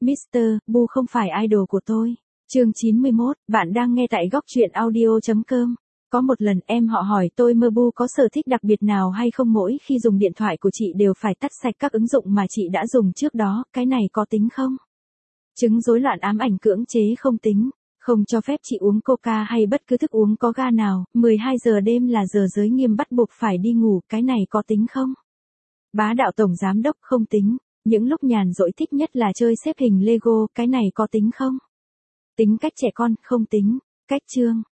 Mr. Bu không phải idol của tôi. Chương 91, bạn đang nghe tại góc truyện audio.com. Có một lần em họ hỏi tôi mơ Bu có sở thích đặc biệt nào hay không, mỗi khi dùng điện thoại của chị đều phải tắt sạch các ứng dụng mà chị đã dùng trước đó, cái này có tính không? Chứng rối loạn ám ảnh cưỡng chế không tính, không cho phép chị uống coca hay bất cứ thức uống có ga nào, 12 giờ đêm là giờ giới nghiêm bắt buộc phải đi ngủ, cái này có tính không? Bá đạo tổng giám đốc không tính, những lúc nhàn rỗi thích nhất là chơi xếp hình Lego, cái này có tính không? Tính cách trẻ con không tính, cách chương,